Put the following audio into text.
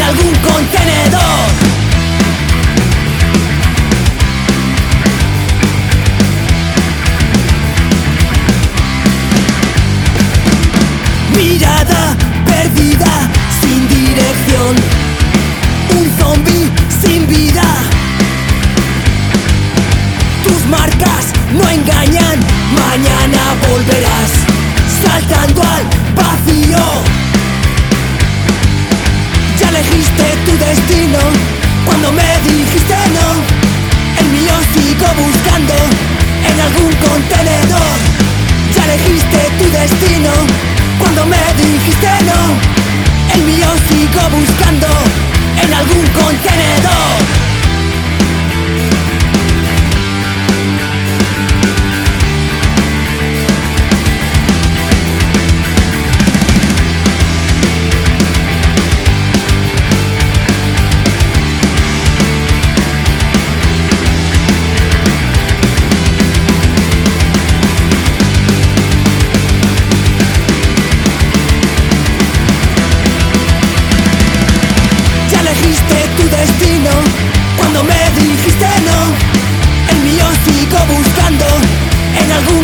algún contenedor. Mirada perdida, sin dirección, un zombie sin vida. Tus marcas no engañan, mañana volverás saltando al vacío. Ya elegiste tu destino cuando me dijiste no. El mío sigo buscando en algún contenedor. Ya elegiste tu destino cuando me dijiste no. El mío sigo buscando en algún contenedor. Cuando me dijiste no, el mío sigo buscando en algún